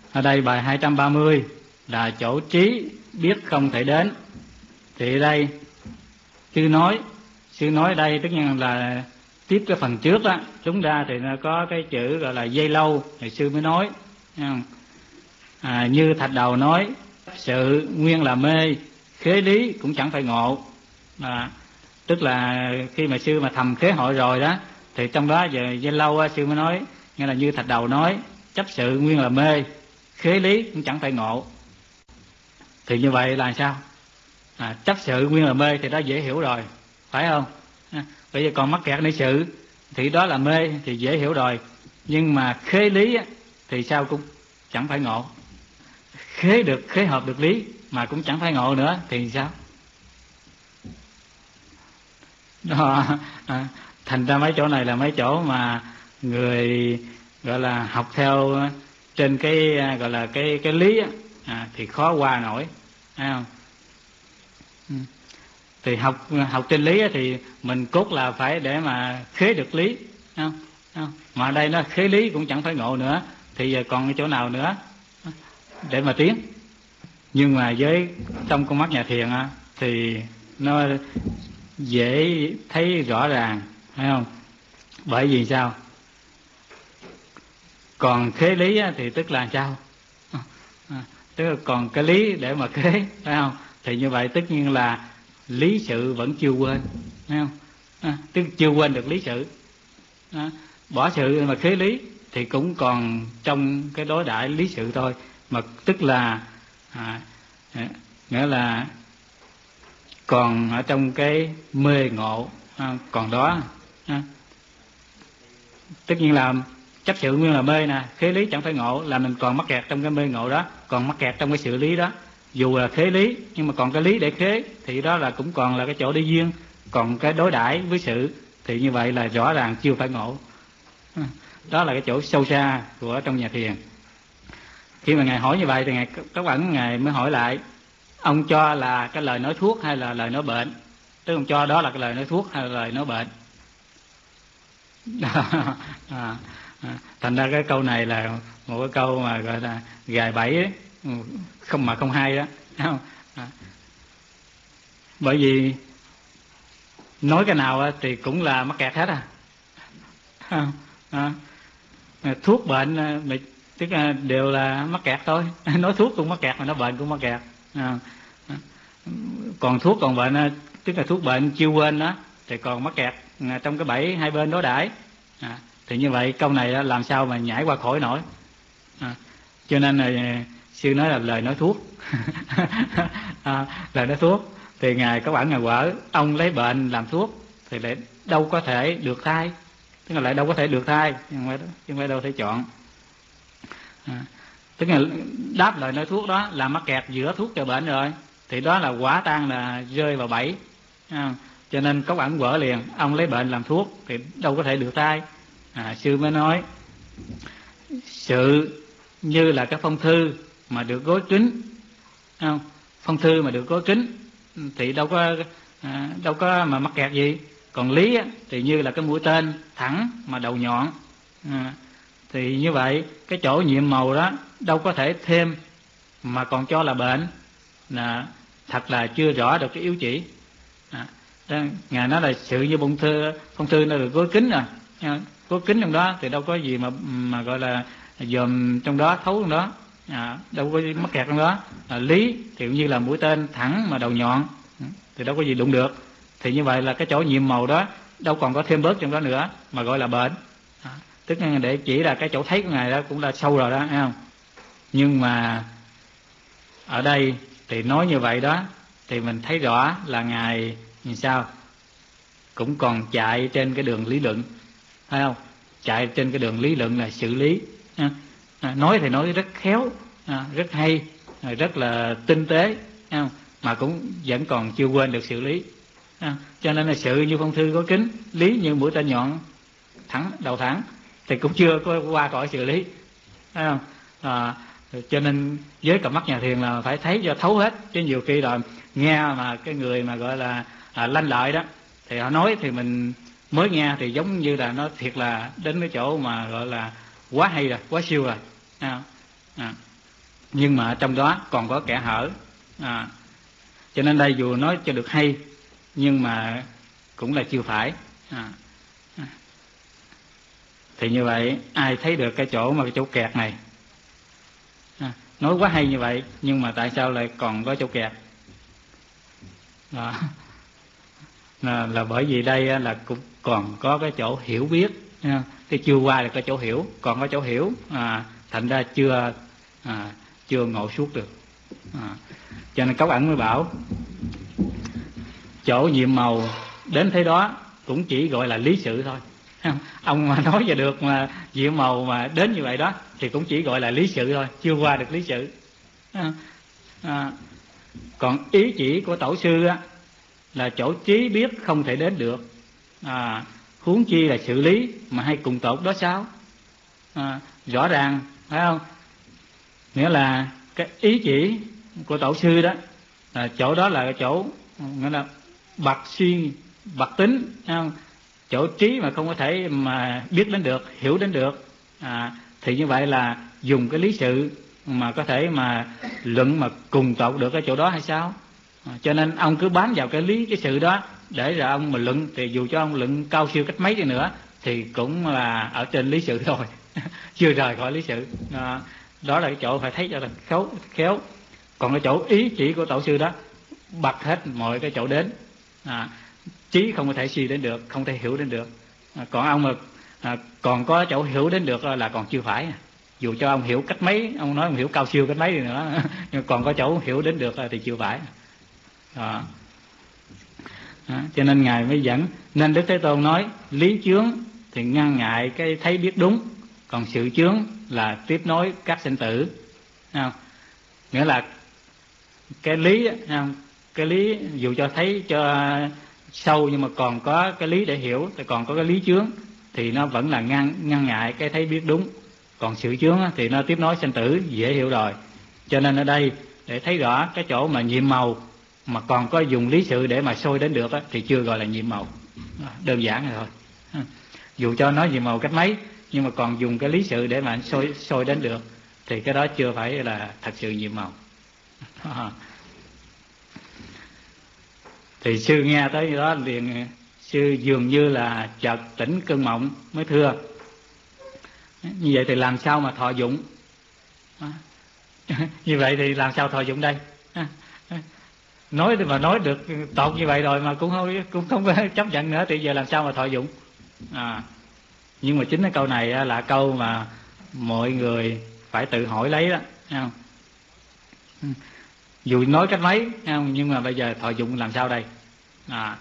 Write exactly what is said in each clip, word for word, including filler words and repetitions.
Ở đây bài hai trăm ba mươi là chỗ trí biết không thể đến. Thì ở đây sư nói, sư nói đây tất nhiên là tiếp cái phần trước đó, chúng ra thì nó có cái chữ gọi là dây lâu, thì sư mới nói. À, như Thạch Đầu nói, sự nguyên là mê, khế lý cũng chẳng phải ngộ. À, tức là khi mà sư mà thầm khế hội rồi đó, thì trong đó giờ dây lâu sư mới nói, nghe là như Thạch Đầu nói, chấp sự nguyên là mê, khế lý cũng chẳng phải ngộ. Thì như vậy là sao? À, chấp sự nguyên là mê thì đó dễ hiểu rồi, phải không? À, bây giờ còn mắc kẹt nơi sự thì đó là mê thì dễ hiểu rồi. Nhưng mà khế lý thì sao cũng chẳng phải ngộ. Khế được, khế hợp được lý mà cũng chẳng phải ngộ nữa thì sao? Đó, à, thành ra mấy chỗ này là mấy chỗ mà người gọi là học theo trên cái gọi là cái cái lý à, thì khó qua nổi, thấy không? Thì học học trên lý thì mình cốt là phải để mà khế được lý, không? Không? Mà ở đây nó khế lý cũng chẳng phải ngộ nữa, thì giờ còn cái chỗ nào nữa để mà tiến? Nhưng mà với trong con mắt nhà thiền á, thì nó dễ thấy rõ ràng, phải không? Bởi vì sao? Còn khế lý á, thì tức là sao? À, tức là còn cái lý để mà khế, phải không? Thì như vậy tất nhiên là lý sự vẫn chưa quên, phải không? À, tức chưa quên được lý sự. À, bỏ sự mà khế lý thì cũng còn trong cái đối đãi lý sự thôi, mà tức là à, nghĩa là còn ở trong cái mê ngộ, à, còn đó. À, tất nhiên là chấp sự nguyên là mê nè, khế lý chẳng phải ngộ, là mình còn mắc kẹt trong cái mê ngộ đó, còn mắc kẹt trong cái sự lý đó. Dù là khế lý nhưng mà còn cái lý để khế thì đó là cũng còn là cái chỗ đi duyên, còn cái đối đãi với sự thì như vậy là rõ ràng chưa phải ngộ. Đó là cái chỗ sâu xa của trong nhà thiền. Khi mà ngài hỏi như vậy thì ngài các bạn ngài mới hỏi lại, ông cho là cái lời nói thuốc hay là lời nói bệnh? Tức ông cho đó là cái lời nói thuốc hay là lời nói bệnh? à, à, thành ra cái câu này là một cái câu mà gọi là gài bẫy ấy, không mà không hay đó, không? À, bởi vì nói cái nào thì cũng là mắc kẹt hết à, à, à, thuốc bệnh tức là đều là mắc kẹt thôi. Nói thuốc cũng mắc kẹt mà nói bệnh cũng mắc kẹt. À, à, còn thuốc còn bệnh tức là thuốc bệnh chưa quên đó thì còn mắc kẹt trong cái bẫy hai bên đối đãi. À, thì như vậy câu này làm sao mà nhảy qua khỏi nổi. À, cho nên là sư nói là lời nói thuốc. À, lời nói thuốc thì ngài có bản ngài quở, ông lấy bệnh làm thuốc thì lại đâu có thể được thai, tức là lại đâu có thể được thai, nhưng mà nhưng mà đâu thể chọn. À, tức là đáp lời nói thuốc đó là mắc kẹt giữa thuốc và bệnh rồi, thì đó là quả tan là rơi vào bẫy. À, cho nên có bản quở liền, ông lấy bệnh làm thuốc thì đâu có thể được thai. À, sư mới nói sự như là cái phong thư mà được gối kín, không? Phong thư mà được gối kín thì đâu có à, đâu có mà mắc kẹt gì. Còn lý á, thì như là cái mũi tên thẳng mà đầu nhọn. À, thì như vậy cái chỗ nhiệm màu đó đâu có thể thêm mà còn cho là bệnh, là thật là chưa rõ được cái yếu chỉ. À, ngài nói là sự như bông thư, phong thư nó được gối kín rồi, gối kín trong đó thì đâu có gì mà mà gọi là dòm trong đó, thấu trong đó. À, đâu có mắc kẹt trong đó. À, lý thì như là mũi tên thẳng mà đầu nhọn thì đâu có gì đụng được. Thì như vậy là cái chỗ nhiệm màu đó đâu còn có thêm bớt trong đó nữa mà gọi là bệnh. À, tức là để chỉ là cái chỗ thấy của ngài đó cũng là sâu rồi đó, thấy không? Nhưng mà ở đây thì nói như vậy đó thì mình thấy rõ là ngài như sao cũng còn chạy trên cái đường lý luận, thấy không? Chạy trên cái đường lý luận là xử lý. À, nói thì nói rất khéo, à, rất hay, rất là tinh tế, thấy không? Mà cũng vẫn còn chưa quên được xử lý. À, cho nên là sự như phong thư có kính, lý như mũi tên nhọn thẳng đầu thẳng thì cũng chưa có qua cõi xử lý, thấy không? À, cho nên với cặp mắt nhà thiền là phải thấy cho thấu hết, chứ nhiều khi rồi nghe mà cái người mà gọi là à, lanh lợi đó thì họ nói thì mình mới nghe thì giống như là nó thiệt là đến cái chỗ mà gọi là quá hay rồi, quá siêu rồi. À, à, nhưng mà trong đó còn có kẻ hở. À, cho nên đây dù nói cho được hay nhưng mà cũng là chưa phải. À, thì như vậy ai thấy được cái chỗ mà cái chỗ kẹt này? À, nói quá hay như vậy nhưng mà tại sao lại còn có chỗ kẹt? Đó. Là, là bởi vì đây là cũng còn có cái chỗ hiểu biết, cái chưa qua được cái chỗ hiểu, còn có chỗ hiểu, à, thành ra chưa à, chưa ngộ suốt được. À, cho nên Cấu Ẩn mới bảo chỗ nhiệm màu đến thế đó cũng chỉ gọi là lý sự thôi. Ông mà nói về được mà nhiệm màu mà đến như vậy đó thì cũng chỉ gọi là lý sự thôi, chưa qua được lý sự. À, à, còn ý chỉ của tổ sư á, là chỗ trí biết không thể đến được. À, huống chi là sự lý mà hay cùng tột đó sao? À, rõ ràng phải không? Nghĩa là cái ý chỉ của tổ sư đó, là chỗ đó là cái chỗ nghĩa là bậc suy bậc tính, phải không? Chỗ trí mà không có thể mà biết đến được, hiểu đến được. À, thì như vậy là dùng cái lý sự mà có thể mà luận mà cùng tột được cái chỗ đó hay sao? À, cho nên ông cứ bám vào cái lý cái sự đó để rồi ông mà luận, thì dù cho ông luận cao siêu cách mấy đi nữa thì cũng là ở trên lý sự thôi. Chưa rời khỏi lý sự. À, đó là cái chỗ phải thấy cho là khéo khéo. Còn cái chỗ ý chỉ của tổ sư đó bật hết mọi cái chỗ đến. À, trí không có thể suy đến được, không thể hiểu đến được. À, còn ông mà à, còn có chỗ hiểu đến được là còn chưa phải. Dù cho ông hiểu cách mấy, ông nói ông hiểu cao siêu cách mấy đi nữa, nhưng còn có chỗ hiểu đến được thì chưa phải. Đó. Đó, cho nên Ngài mới dẫn. Nên Đức Thế Tôn nói lý chướng thì ngăn ngại cái thấy biết đúng, còn sự chướng là tiếp nối các sinh tử. Không? Nghĩa là cái lý không? Cái lý dù cho thấy cho sâu nhưng mà còn có cái lý để hiểu, thì còn có cái lý chướng thì nó vẫn là ngăn ngăn ngại cái thấy biết đúng. Còn sự chướng thì nó tiếp nối sinh tử, dễ hiểu rồi. Cho nên ở đây để thấy rõ cái chỗ mà nhiệm màu mà còn có dùng lý sự để mà soi đến được thì chưa gọi là nhiệm màu. Đơn giản rồi thôi. Dù cho nói nhiệm màu cách mấy nhưng mà còn dùng cái lý sự để mà soi soi đến được thì cái đó chưa phải là thật sự nhiệm màu. Thì sư nghe tới đó liền, sư dường như là chợt tỉnh cơn mộng mới thưa: như vậy thì làm sao mà thọ dụng? Như vậy thì làm sao thọ dụng đây? Nói mà nói được tột như vậy rồi mà cũng không cũng không có chấp nhận nữa thì giờ làm sao mà thọ dụng? À, nhưng mà chính cái câu này là câu mà mọi người phải tự hỏi lấy đó, thấy không? Dù nói cách mấy, thấy không? Nhưng mà bây giờ thọ dụng làm sao đây? À,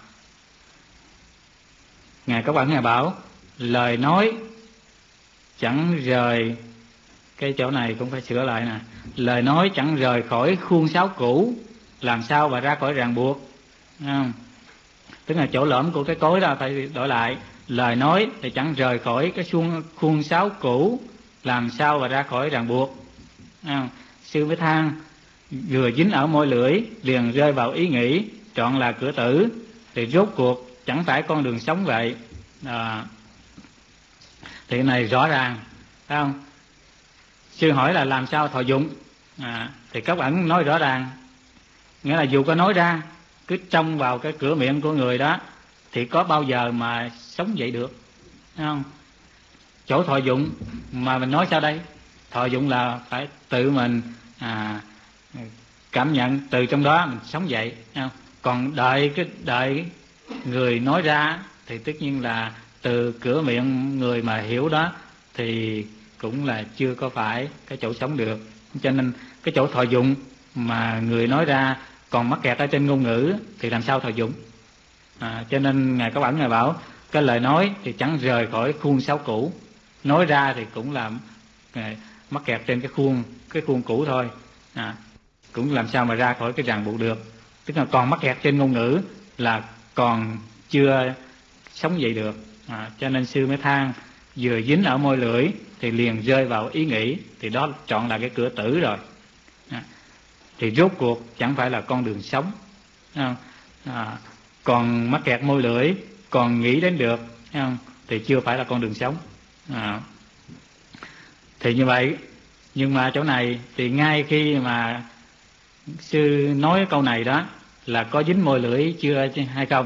Ngài Cấu Ẩn Ngài bảo lời nói chẳng rời, cái chỗ này cũng phải sửa lại nè, lời nói chẳng rời khỏi khuôn sáo cũ, làm sao mà ra khỏi ràng buộc. Không? Tức là chỗ lõm của cái cối đó phải đổi lại, lời nói thì chẳng rời khỏi cái khuôn, khuôn sáo cũ, làm sao mà ra khỏi ràng buộc. Không? Sư mới than vừa dính ở môi lưỡi liền rơi vào ý nghĩ trọn là cửa tử, thì rốt cuộc chẳng phải con đường sống vậy. À, thì cái này rõ ràng, phải không? Sư hỏi là làm sao thọ dụng, à, thì Cấu Ẩn nói rõ ràng, nghĩa là dù có nói ra, cứ trông vào cái cửa miệng của người đó thì có bao giờ mà sống dậy được, thấy không? Chỗ thọ dụng mà mình nói sao đây? Thọ dụng là phải tự mình à, cảm nhận từ trong đó mình sống dậy, thấy không? Còn đợi cái đợi người nói ra thì tất nhiên là từ cửa miệng người mà hiểu đó thì cũng là chưa có phải cái chỗ sống được. Cho nên cái chỗ thọ dụng mà người nói ra còn mắc kẹt ở trên ngôn ngữ thì làm sao thọ dụng? À, cho nên Ngài Cấu Ẩn Ngài bảo cái lời nói thì chẳng rời khỏi khuôn sáo cũ, nói ra thì cũng là mắc kẹt trên cái khuôn cái khuôn cũ thôi. À, cũng làm sao mà ra khỏi cái ràng buộc được, tức là còn mắc kẹt trên ngôn ngữ là còn chưa sống dậy được. À, cho nên sư mới than vừa dính ở môi lưỡi thì liền rơi vào ý nghĩ, thì đó chọn là cái cửa tử rồi. À, thì rốt cuộc chẳng phải là con đường sống. À, à, còn mắc kẹt môi lưỡi còn nghĩ đến được, không? Thì chưa phải là con đường sống. À, thì như vậy Nhưng mà chỗ này thì ngay khi mà sư nói câu này đó là có dính môi lưỡi chưa hay không?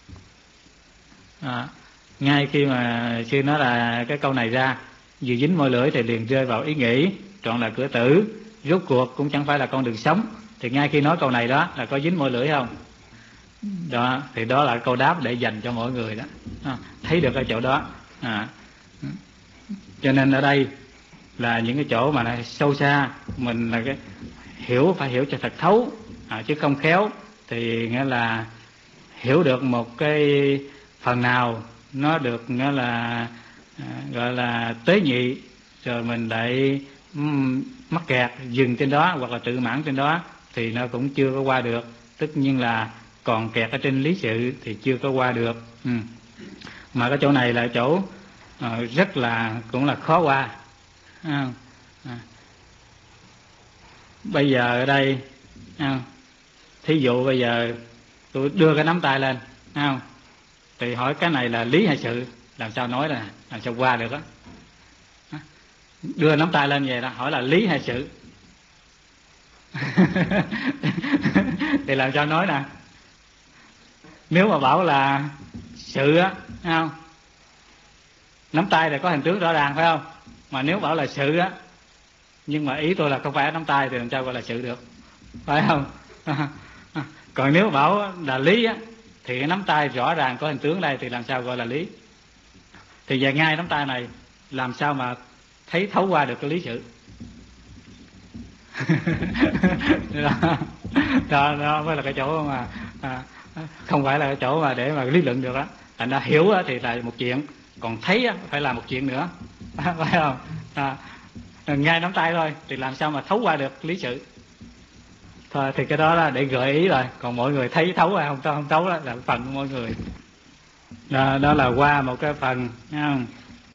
À, ngay khi mà sư nói là cái câu này ra, vừa dính môi lưỡi thì liền rơi vào ý nghĩ trọn là cửa tử, rốt cuộc cũng chẳng phải là con đường sống. Thì ngay khi nói câu này đó là có dính môi lưỡi không? Đó, thì đó là câu đáp để dành cho mọi người đó, à, thấy được ở chỗ đó. À, cho nên ở đây là những cái chỗ mà này sâu xa, mình là cái hiểu phải hiểu cho thật thấu, à, chứ không khéo thì nghĩa là hiểu được một cái phần nào nó được nghĩa là à, gọi là tế nhị, rồi mình lại um, mắc kẹt dừng trên đó hoặc là tự mãn trên đó thì nó cũng chưa có qua được. Tất nhiên là còn kẹt ở trên lý sự thì chưa có qua được. Ừ. Mà cái chỗ này là chỗ uh, rất là cũng là khó qua. À, à. Bây giờ ở đây à, thí dụ bây giờ tôi đưa cái nắm tay lên, à, thì hỏi cái này là lý hay sự, làm sao nói là làm sao qua được á? Đưa nắm tay lên vậy đó, hỏi là lý hay sự thì làm sao nói nè? Nếu mà bảo là sự á, không, nắm tay là có hình tướng rõ ràng phải không? Mà nếu bảo là sự á, nhưng mà ý tôi là không phải ở nắm tay thì làm sao gọi là sự được, phải không? Còn nếu bảo là lý á, thì cái nắm tay rõ ràng có hình tướng đây thì làm sao gọi là lý? Thì về ngay nắm tay này làm sao mà thấy thấu qua được cái lý sự? đó, đó, đó mới là cái chỗ mà à, không phải là cái chỗ mà để mà lý luận được đó. Thành ra hiểu thì là một chuyện, còn thấy phải là một chuyện nữa, phải không? À, ngay nắm tay thôi thì làm sao mà thấu qua được lý sự? Thôi thì cái đó là để gợi ý rồi, còn mọi người thấy thấu hay không không thấu đó là phần của mọi người. Đó, đó là qua một cái phần, không?